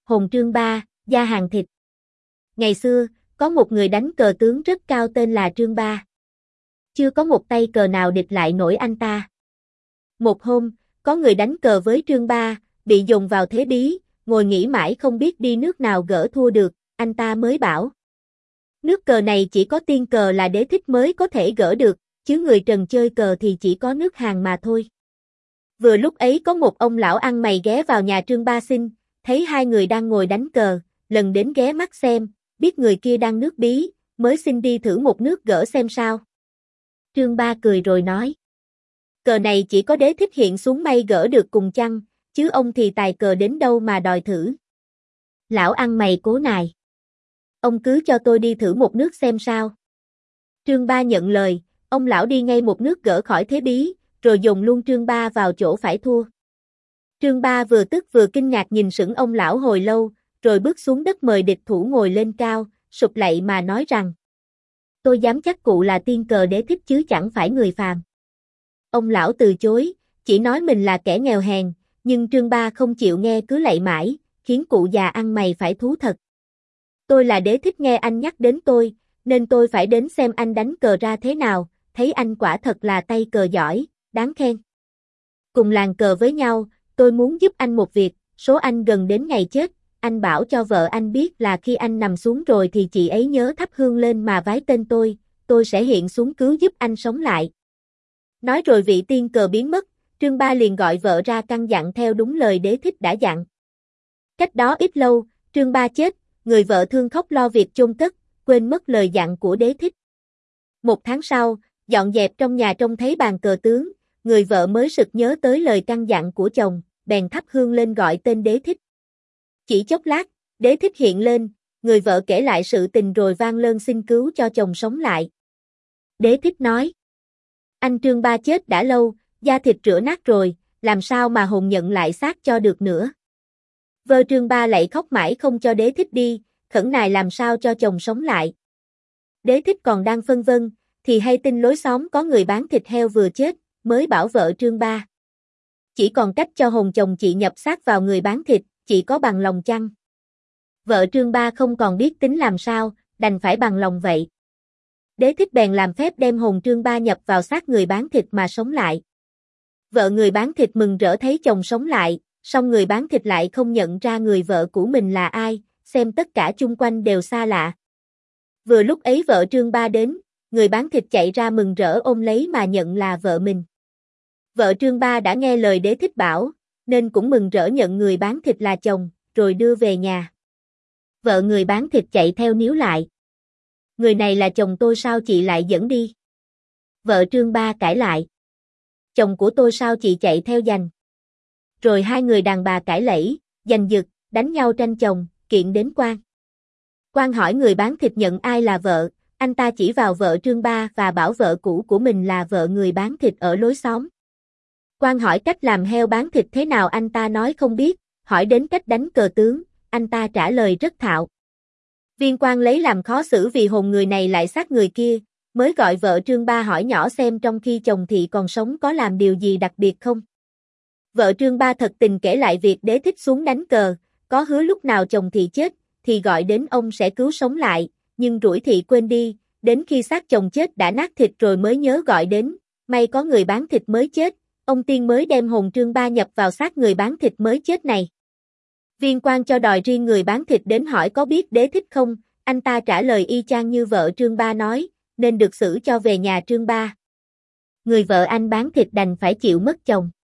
Hồn Trương Ba, gia hàng thịt. Ngày xưa, có một người đánh cờ tướng rất cao tên là Trương Ba. Chưa có một tay cờ nào địch lại nổi anh ta. Một hôm, có người đánh cờ với Trương Ba, bị dồn vào thế bí, ngồi nghĩ mãi không biết đi nước nào gỡ thua được, anh ta mới bảo. Nước cờ này chỉ có tiên cờ là đế thích mới có thể gỡ được, chứ người trần chơi cờ thì chỉ có nước Hàn mà thôi. Vừa lúc ấy có một ông lão ăn mày ghé vào nhà Trương Ba xin, thấy hai người đang ngồi đánh cờ, lần đến ghé mắt xem, biết người kia đang nước bí, mới xin đi thử một nước gỡ xem sao. Trương Ba cười rồi nói. Cờ này chỉ có đế thích hiện xuống may gỡ được cùng chăng, chứ ông thì tài cờ đến đâu mà đòi thử. Lão ăn mày cố nài. Ông cứ cho tôi đi thử một nước xem sao. Trương Ba nhận lời, ông lão đi ngay một nước gỡ khỏi thế bí, rồi dồn luôn Trương Ba vào chỗ phải thua. Trương Ba vừa tức vừa kinh ngạc nhìn sững ông lão hồi lâu, rồi bước xuống đất mời địch thủ ngồi lên cao, sụp lạy mà nói rằng. Tôi dám chắc cụ là tiên cờ đế thích chứ chẳng phải người phàm. Ông lão từ chối, chỉ nói mình là kẻ nghèo hèn, nhưng Trương Ba không chịu nghe cứ lạy mãi, khiến cụ già ăn mày phải thú thật. Tôi là đế thích nghe anh nhắc đến tôi, nên tôi phải đến xem anh đánh cờ ra thế nào, thấy anh quả thật là tay cờ giỏi, đáng khen. Cùng làng cờ với nhau, tôi muốn giúp anh một việc, số anh gần đến ngày chết, anh bảo cho vợ anh biết là khi anh nằm xuống rồi thì chị ấy nhớ thắp hương lên mà vái tên tôi sẽ hiện xuống cứu giúp anh sống lại. Nói rồi vị tiên cờ biến mất, Trương Ba liền gọi vợ ra căn dặn theo đúng lời đế thích đã dặn. Cách đó ít lâu, Trương Ba chết, người vợ thương khóc lo việc chôn cất, quên mất lời dặn của đế thích. Một tháng sau, dọn dẹp trong nhà trông thấy bàn cờ tướng, người vợ mới sực nhớ tới lời căn dặn của chồng, bèn thắp hương lên gọi tên đế thích. Chỉ chốc lát, đế thích hiện lên, người vợ kể lại sự tình rồi vang lơn xin cứu cho chồng sống lại. Đế thích nói, anh Trương Ba chết đã lâu, da thịt rữa nát rồi, làm sao mà hồn nhận lại xác cho được nữa. Vợ Trương Ba lại khóc mãi không cho đế thích đi, khẩn nài làm sao cho chồng sống lại. Đế thích còn đang phân vân, thì hay tin lối xóm có người bán thịt heo vừa chết, mới bảo vợ Trương Ba. Chỉ còn cách cho hồn chồng chị nhập xác vào người bán thịt, chị có bằng lòng chăng? Vợ Trương Ba không còn biết tính làm sao, đành phải bằng lòng vậy. Đế thích bèn làm phép đem hồn Trương Ba nhập vào xác người bán thịt mà sống lại. Vợ người bán thịt mừng rỡ thấy chồng sống lại, song người bán thịt lại không nhận ra người vợ của mình là ai, xem tất cả chung quanh đều xa lạ. Vừa lúc ấy vợ Trương Ba đến, người bán thịt chạy ra mừng rỡ ôm lấy mà nhận là vợ mình. Vợ Trương Ba đã nghe lời đế thích bảo, nên cũng mừng rỡ nhận người bán thịt là chồng, rồi đưa về nhà. Vợ người bán thịt chạy theo níu lại. Người này là chồng tôi sao chị lại dẫn đi? Vợ Trương Ba cãi lại. Chồng của tôi sao chị chạy theo giành? Rồi hai người đàn bà cãi lẫy, giành giật, đánh nhau tranh chồng, kiện đến quan. Quan hỏi người bán thịt nhận ai là vợ, anh ta chỉ vào vợ Trương Ba và bảo vợ cũ của mình là vợ người bán thịt ở lối xóm. Quan hỏi cách làm heo bán thịt thế nào anh ta nói không biết, hỏi đến cách đánh cờ tướng, anh ta trả lời rất thạo. Viên quan lấy làm khó xử vì hồn người này lại sát người kia, mới gọi vợ Trương Ba hỏi nhỏ xem trong khi chồng thị còn sống có làm điều gì đặc biệt không. Vợ Trương Ba thật tình kể lại việc đế thích xuống đánh cờ, có hứa lúc nào chồng thị chết, thì gọi đến ông sẽ cứu sống lại, nhưng rủi thị quên đi, đến khi xác chồng chết đã nát thịt rồi mới nhớ gọi đến, may có người bán thịt mới chết, ông tiên mới đem hồn Trương Ba nhập vào xác người bán thịt mới chết này. Viên quan cho đòi riêng người bán thịt đến hỏi có biết đế thích không, anh ta trả lời y chang như vợ Trương Ba nói, nên được xử cho về nhà Trương Ba. Người vợ anh bán thịt đành phải chịu mất chồng.